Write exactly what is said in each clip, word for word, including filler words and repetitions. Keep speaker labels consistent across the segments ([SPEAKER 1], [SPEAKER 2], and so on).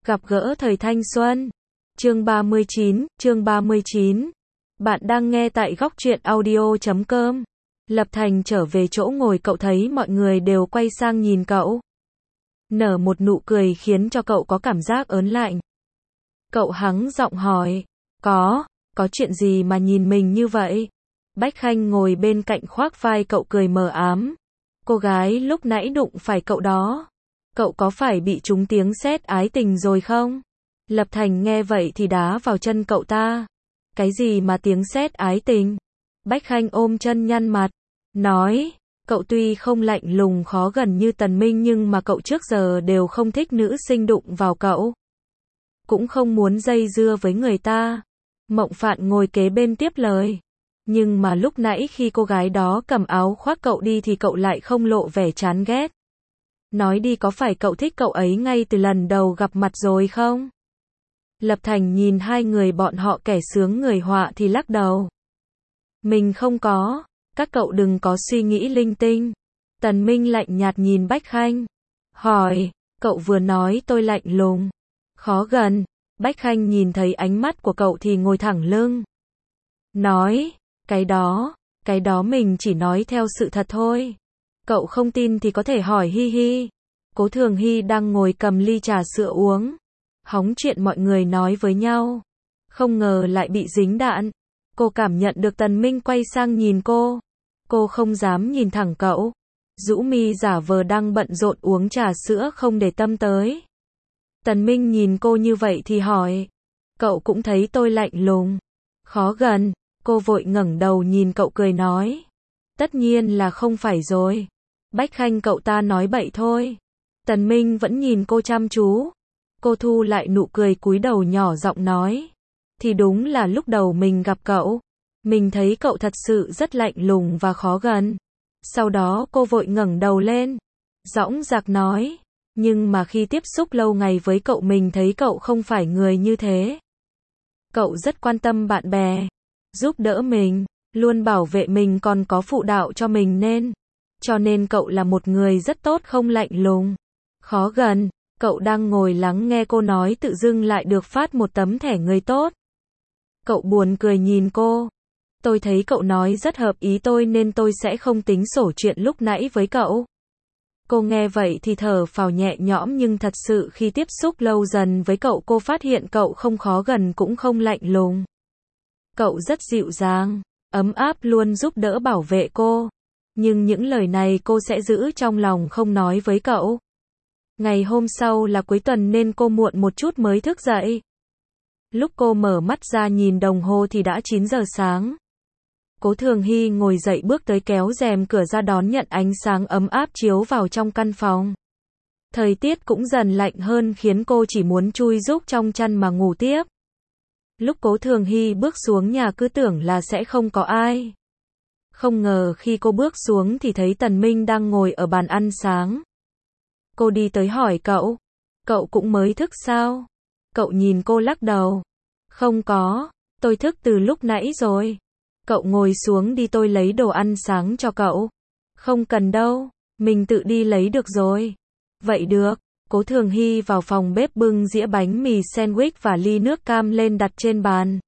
[SPEAKER 1] Gặp gỡ thời thanh xuân. Chương ba mươi chín, chương ba mươi chín. Bạn đang nghe tại góc truyện audio chấm com. Lập Thành trở về chỗ ngồi, cậu thấy mọi người đều quay sang nhìn cậu. Nở một nụ cười khiến cho cậu có cảm giác ớn lạnh. Cậu hắng giọng hỏi, có, có chuyện gì mà nhìn mình như vậy? Bách Khanh ngồi bên cạnh khoác vai cậu cười mờ ám. Cô gái lúc nãy đụng phải cậu đó. Cậu có phải bị trúng tiếng sét ái tình rồi không? Lập Thành nghe vậy thì đá vào chân cậu ta. Cái gì mà tiếng sét ái tình? Bách Khanh ôm chân nhăn mặt, nói, cậu tuy không lạnh lùng khó gần như Tần Minh nhưng mà cậu trước giờ đều không thích nữ sinh đụng vào cậu. Cũng không muốn dây dưa với người ta. Mộng Phạn ngồi kế bên tiếp lời. Nhưng mà lúc nãy khi cô gái đó cầm áo khoác cậu đi thì cậu lại không lộ vẻ chán ghét. Nói đi, có phải cậu thích cậu ấy ngay từ lần đầu gặp mặt rồi không? Lập Thành nhìn hai người bọn họ, kẻ sướng người họa thì lắc đầu. Mình không có, các cậu đừng có suy nghĩ linh tinh. Tần Minh lạnh nhạt nhìn Bách Khanh. Hỏi, cậu vừa nói tôi lạnh lùng, khó gần. Bách Khanh nhìn thấy ánh mắt của cậu thì ngồi thẳng lưng. Nói, cái đó, cái đó mình chỉ nói theo sự thật thôi. Cậu không tin thì có thể hỏi Hi Hi. Cố Thường Hy đang ngồi cầm ly trà sữa uống. Hóng chuyện mọi người nói với nhau. Không ngờ lại bị dính đạn. Cô cảm nhận được Tần Minh quay sang nhìn cô. Cô không dám nhìn thẳng cậu. Rũ mi giả vờ đang bận rộn uống trà sữa không để tâm tới. Tần Minh nhìn cô như vậy thì hỏi. Cậu cũng thấy tôi lạnh lùng, khó gần. Cô vội ngẩng đầu nhìn cậu cười nói. Tất nhiên là không phải rồi. Bách Khanh cậu ta nói bậy thôi. Tần Minh vẫn nhìn cô chăm chú. Cô thu lại nụ cười, cúi đầu nhỏ giọng nói. Thì đúng là lúc đầu mình gặp cậu, mình thấy cậu thật sự rất lạnh lùng và khó gần. Sau đó cô vội ngẩng đầu lên, dõng dạc nói. Nhưng mà khi tiếp xúc lâu ngày với cậu mình thấy cậu không phải người như thế. Cậu rất quan tâm bạn bè, giúp đỡ mình, luôn bảo vệ mình, còn có phụ đạo cho mình nên. Cho nên cậu là một người rất tốt, không lạnh lùng, khó gần. Cậu đang ngồi lắng nghe cô nói, tự dưng lại được phát một tấm thẻ người tốt. Cậu buồn cười nhìn cô. Tôi thấy cậu nói rất hợp ý tôi nên tôi sẽ không tính sổ chuyện lúc nãy với cậu. Cô nghe vậy thì thở phào nhẹ nhõm, nhưng thật sự khi tiếp xúc lâu dần với cậu, cô phát hiện cậu không khó gần cũng không lạnh lùng. Cậu rất dịu dàng, ấm áp, luôn giúp đỡ bảo vệ cô. Nhưng những lời này cô sẽ giữ trong lòng, không nói với cậu. Ngày hôm sau là cuối tuần nên cô muộn một chút mới thức dậy. Lúc cô mở mắt ra nhìn đồng hồ thì đã chín giờ sáng. Cố Thường Hy ngồi dậy bước tới kéo rèm cửa ra đón nhận ánh sáng ấm áp chiếu vào trong căn phòng. Thời tiết cũng dần lạnh hơn khiến cô chỉ muốn chui rúc trong chăn mà ngủ tiếp. Lúc Cố Thường Hy bước xuống nhà cứ tưởng là sẽ không có ai. Không ngờ khi cô bước xuống thì thấy Tần Minh đang ngồi ở bàn ăn sáng. Cô đi tới hỏi cậu, cậu cũng mới thức sao? Cậu nhìn cô lắc đầu. Không có, tôi thức từ lúc nãy rồi. Cậu ngồi xuống đi, tôi lấy đồ ăn sáng cho cậu. Không cần đâu, mình tự đi lấy được rồi. Vậy được. Cố Thường Hy vào phòng bếp bưng dĩa bánh mì sandwich và ly nước cam lên đặt trên bàn.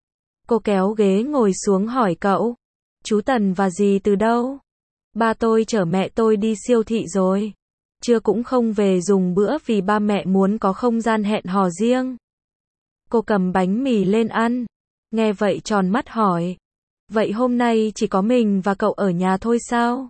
[SPEAKER 1] Cô kéo ghế ngồi xuống hỏi cậu, chú Tần và dì từ đâu? Ba tôi chở mẹ tôi đi siêu thị rồi. Trưa cũng không về dùng bữa vì ba mẹ muốn có không gian hẹn hò riêng. Cô cầm bánh mì lên ăn. Nghe vậy tròn mắt hỏi. Vậy hôm nay chỉ có mình và cậu ở nhà thôi sao?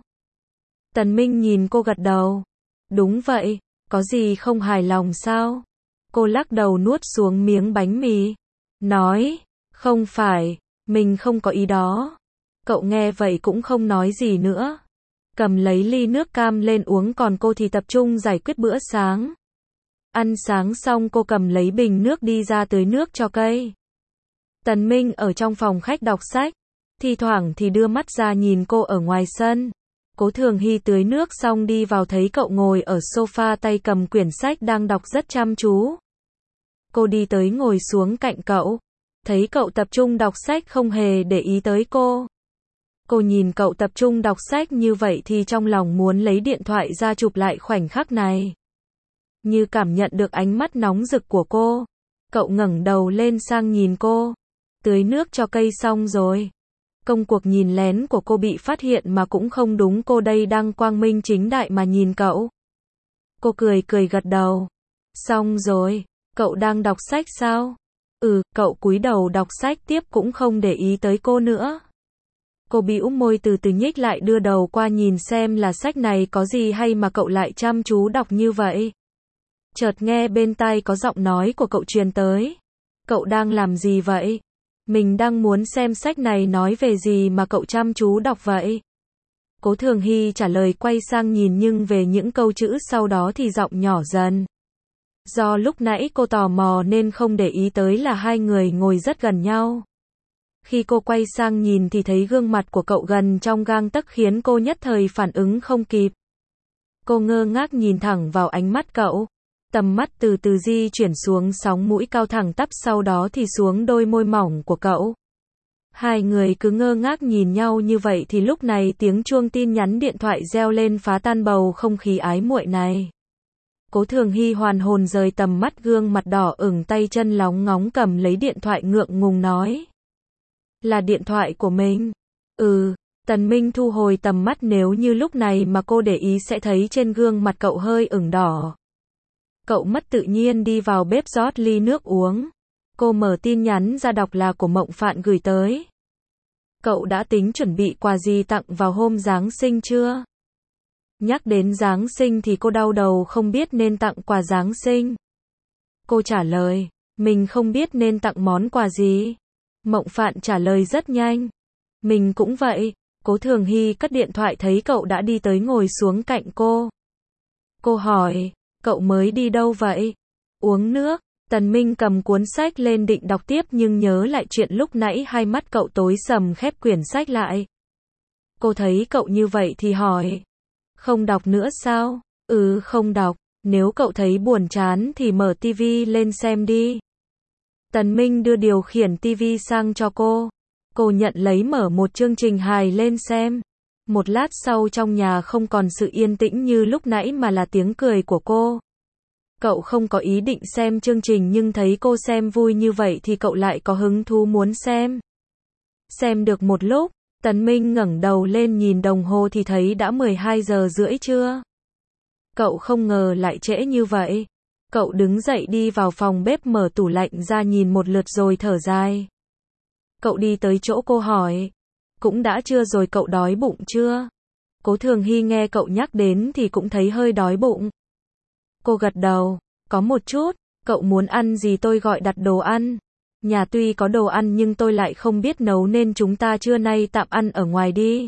[SPEAKER 1] Tần Minh nhìn cô gật đầu. Đúng vậy, có gì không hài lòng sao? Cô lắc đầu nuốt xuống miếng bánh mì. Nói, không phải, mình không có ý đó. Cậu nghe vậy cũng không nói gì nữa. Cầm lấy ly nước cam lên uống, còn cô thì tập trung giải quyết bữa sáng. Ăn sáng xong cô cầm lấy bình nước đi ra tưới nước cho cây. Tần Minh ở trong phòng khách đọc sách, thi thoảng thì đưa mắt ra nhìn cô ở ngoài sân. Cố Thường Hy tưới nước xong đi vào thấy cậu ngồi ở sofa tay cầm quyển sách đang đọc rất chăm chú. Cô đi tới ngồi xuống cạnh cậu. Thấy cậu tập trung đọc sách không hề để ý tới cô. Cô nhìn cậu tập trung đọc sách như vậy thì trong lòng muốn lấy điện thoại ra chụp lại khoảnh khắc này. Như cảm nhận được ánh mắt nóng rực của cô, cậu ngẩng đầu lên sang nhìn cô. Tưới nước cho cây xong rồi. Công cuộc nhìn lén của cô bị phát hiện mà cũng không đúng, cô đây đang quang minh chính đại mà nhìn cậu. Cô cười cười gật đầu. Xong rồi, cậu đang đọc sách sao? Ừ, cậu cúi đầu đọc sách tiếp cũng không để ý tới cô nữa. Cô bĩu môi từ từ nhích lại đưa đầu qua nhìn xem là sách này có gì hay mà cậu lại chăm chú đọc như vậy. Chợt nghe bên tai có giọng nói của cậu truyền tới. Cậu đang làm gì vậy? Mình đang muốn xem sách này nói về gì mà cậu chăm chú đọc vậy. Cố Thường Hy trả lời quay sang nhìn nhưng về những câu chữ sau đó thì giọng nhỏ dần. Do lúc nãy cô tò mò nên không để ý tới là hai người ngồi rất gần nhau. Khi cô quay sang nhìn thì thấy gương mặt của cậu gần trong gang tấc khiến cô nhất thời phản ứng không kịp. Cô ngơ ngác nhìn thẳng vào ánh mắt cậu. Tầm mắt từ từ di chuyển xuống sóng mũi cao thẳng tắp sau đó thì xuống đôi môi mỏng của cậu. Hai người cứ ngơ ngác nhìn nhau như vậy thì lúc này tiếng chuông tin nhắn điện thoại reo lên phá tan bầu không khí ái muội này. Cố Thường Hy hoàn hồn rời tầm mắt gương mặt đỏ ửng tay chân lóng ngóng cầm lấy điện thoại ngượng ngùng nói. Là điện thoại của mình. Ừ, Tần Minh thu hồi tầm mắt nếu như lúc này mà cô để ý sẽ thấy trên gương mặt cậu hơi ửng đỏ. Cậu mất tự nhiên đi vào bếp rót ly nước uống. Cô mở tin nhắn ra đọc là của Mộng Phạn gửi tới. Cậu đã tính chuẩn bị quà gì tặng vào hôm Giáng sinh chưa? Nhắc đến Giáng sinh thì cô đau đầu không biết nên tặng quà Giáng sinh. Cô trả lời, mình không biết nên tặng món quà gì. Mộng Phạn trả lời rất nhanh. Mình cũng vậy. Cố Thường Hy cất điện thoại thấy cậu đã đi tới ngồi xuống cạnh cô. Cô hỏi, cậu mới đi đâu vậy? Uống nước. Tần Minh cầm cuốn sách lên định đọc tiếp nhưng nhớ lại chuyện lúc nãy hai mắt cậu tối sầm khép quyển sách lại. Cô thấy cậu như vậy thì hỏi. Không đọc nữa sao? Ừ không đọc, nếu cậu thấy buồn chán thì mở tivi lên xem đi. Tần Minh đưa điều khiển tivi sang cho cô. Cô nhận lấy mở một chương trình hài lên xem. Một lát sau trong nhà không còn sự yên tĩnh như lúc nãy mà là tiếng cười của cô. Cậu không có ý định xem chương trình nhưng thấy cô xem vui như vậy thì cậu lại có hứng thú muốn xem. Xem được một lúc, Tần Minh ngẩng đầu lên nhìn đồng hồ thì thấy đã mười hai giờ rưỡi trưa. Cậu không ngờ lại trễ như vậy. Cậu đứng dậy đi vào phòng bếp mở tủ lạnh ra nhìn một lượt rồi thở dài. Cậu đi tới chỗ cô hỏi. Cũng đã trưa rồi cậu đói bụng chưa? Cố Thường Hy nghe cậu nhắc đến thì cũng thấy hơi đói bụng. Cô gật đầu, có một chút, cậu muốn ăn gì tôi gọi đặt đồ ăn. Nhà tuy có đồ ăn nhưng tôi lại không biết nấu nên chúng ta trưa nay tạm ăn ở ngoài đi.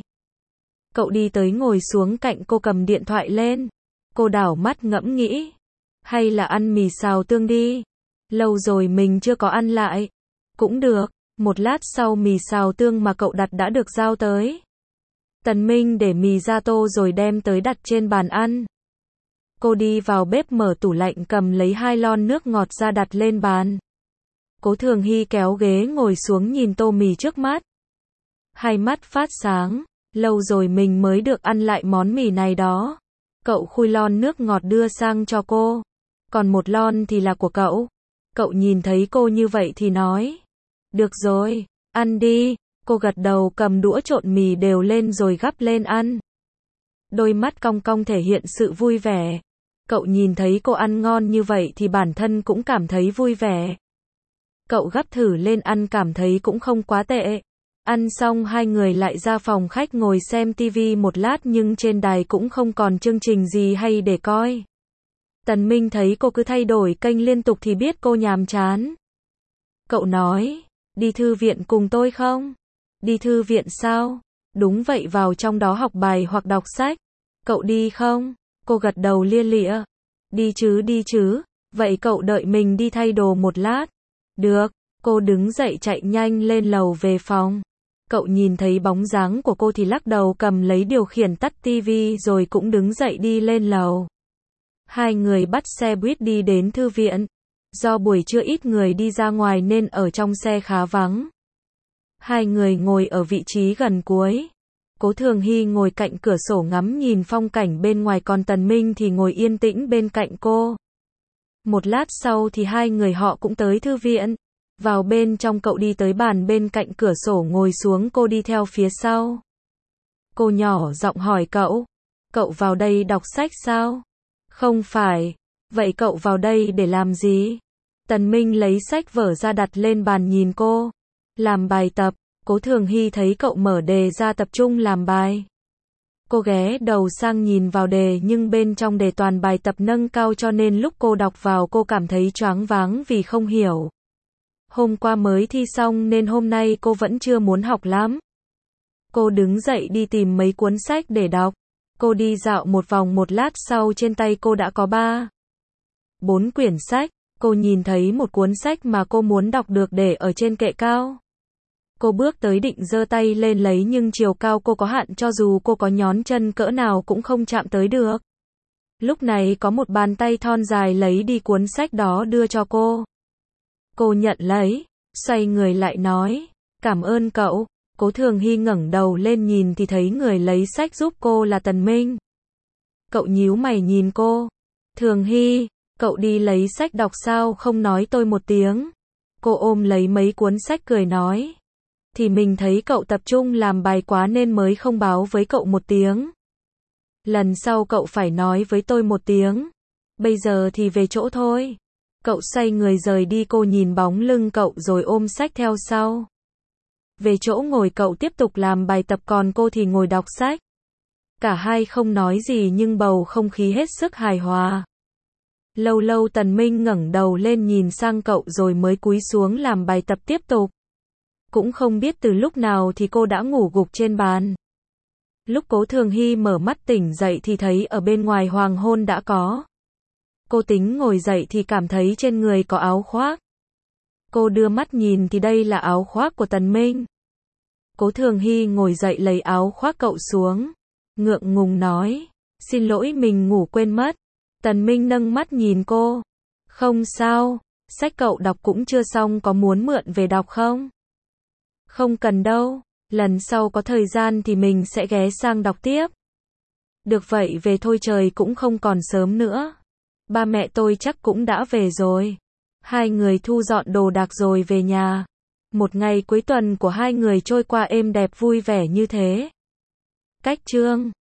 [SPEAKER 1] Cậu đi tới ngồi xuống cạnh cô cầm điện thoại lên. Cô đảo mắt ngẫm nghĩ. Hay là ăn mì xào tương đi. Lâu rồi mình chưa có ăn lại. Cũng được, một lát sau mì xào tương mà cậu đặt đã được giao tới. Tần Minh để mì ra tô rồi đem tới đặt trên bàn ăn. Cô đi vào bếp mở tủ lạnh cầm lấy hai lon nước ngọt ra đặt lên bàn. Cố Thường Hy kéo ghế ngồi xuống nhìn tô mì trước mắt. Hai mắt phát sáng, lâu rồi mình mới được ăn lại món mì này đó. Cậu khui lon nước ngọt đưa sang cho cô. Còn một lon thì là của cậu. Cậu nhìn thấy cô như vậy thì nói. Được rồi, ăn đi. Cô gật đầu cầm đũa trộn mì đều lên rồi gắp lên ăn. Đôi mắt cong cong thể hiện sự vui vẻ. Cậu nhìn thấy cô ăn ngon như vậy thì bản thân cũng cảm thấy vui vẻ. Cậu gắp thử lên ăn cảm thấy cũng không quá tệ. Ăn xong hai người lại ra phòng khách ngồi xem tivi một lát nhưng trên đài cũng không còn chương trình gì hay để coi. Tần Minh thấy cô cứ thay đổi kênh liên tục thì biết cô nhàm chán. Cậu nói, đi thư viện cùng tôi không? Đi thư viện sao? Đúng vậy, vào trong đó học bài hoặc đọc sách. Cậu đi không? Cô gật đầu lia lịa. Đi chứ đi chứ, vậy cậu đợi mình đi thay đồ một lát. Được, cô đứng dậy chạy nhanh lên lầu về phòng. Cậu nhìn thấy bóng dáng của cô thì lắc đầu cầm lấy điều khiển tắt tivi rồi cũng đứng dậy đi lên lầu. Hai người bắt xe buýt đi đến thư viện. Do buổi trưa ít người đi ra ngoài nên ở trong xe khá vắng. Hai người ngồi ở vị trí gần cuối. Cố Thường Hy ngồi cạnh cửa sổ ngắm nhìn phong cảnh bên ngoài còn Tần Minh thì ngồi yên tĩnh bên cạnh cô. Một lát sau thì hai người họ cũng tới thư viện. Vào bên trong cậu đi tới bàn bên cạnh cửa sổ ngồi xuống, cô đi theo phía sau. Cô nhỏ giọng hỏi cậu, cậu vào đây đọc sách sao? Không phải. Vậy cậu vào đây để làm gì? Tần Minh lấy sách vở ra đặt lên bàn nhìn cô. Làm bài tập. Cố Thường Hy thấy cậu mở đề ra tập trung làm bài. Cô ghé đầu sang nhìn vào đề nhưng bên trong đề toàn bài tập nâng cao cho nên lúc cô đọc vào cô cảm thấy choáng váng vì không hiểu. Hôm qua mới thi xong nên hôm nay cô vẫn chưa muốn học lắm. Cô đứng dậy đi tìm mấy cuốn sách để đọc. Cô đi dạo một vòng, một lát sau trên tay cô đã có ba, bốn quyển sách. Cô nhìn thấy một cuốn sách mà cô muốn đọc được để ở trên kệ cao. Cô bước tới định giơ tay lên lấy nhưng chiều cao cô có hạn, cho dù cô có nhón chân cỡ nào cũng không chạm tới được. Lúc này có một bàn tay thon dài lấy đi cuốn sách đó đưa cho cô. Cô nhận lấy, xoay người lại nói, cảm ơn cậu. Cố Thường Hy ngẩng đầu lên nhìn thì thấy người lấy sách giúp cô là Tần Minh. Cậu nhíu mày nhìn cô. Thường Hy, cậu đi lấy sách đọc sao không nói tôi một tiếng? Cô ôm lấy mấy cuốn sách cười nói. Thì mình thấy cậu tập trung làm bài quá nên mới không báo với cậu một tiếng. Lần sau cậu phải nói với tôi một tiếng. Bây giờ thì về chỗ thôi. Cậu xoay người rời đi, cô nhìn bóng lưng cậu rồi ôm sách theo sau. Về chỗ ngồi cậu tiếp tục làm bài tập còn cô thì ngồi đọc sách. Cả hai không nói gì nhưng bầu không khí hết sức hài hòa. Lâu lâu Tần Minh ngẩng đầu lên nhìn sang cậu rồi mới cúi xuống làm bài tập tiếp tục. Cũng không biết từ lúc nào thì cô đã ngủ gục trên bàn. Lúc Cố Thường Hy mở mắt tỉnh dậy thì thấy ở bên ngoài hoàng hôn đã có. Cô tính ngồi dậy thì cảm thấy trên người có áo khoác. Cô đưa mắt nhìn thì đây là áo khoác của Tần Minh. Cố Thường Hy ngồi dậy lấy áo khoác cậu xuống. Ngượng ngùng nói, xin lỗi mình ngủ quên mất. Tần Minh nâng mắt nhìn cô. Không sao, sách cậu đọc cũng chưa xong, có muốn mượn về đọc không? Không cần đâu, lần sau có thời gian thì mình sẽ ghé sang đọc tiếp. Được vậy về thôi, trời cũng không còn sớm nữa. Ba mẹ tôi chắc cũng đã về rồi. Hai người thu dọn đồ đạc rồi về nhà. Một ngày cuối tuần của hai người trôi qua êm đẹp vui vẻ như thế. Cách chương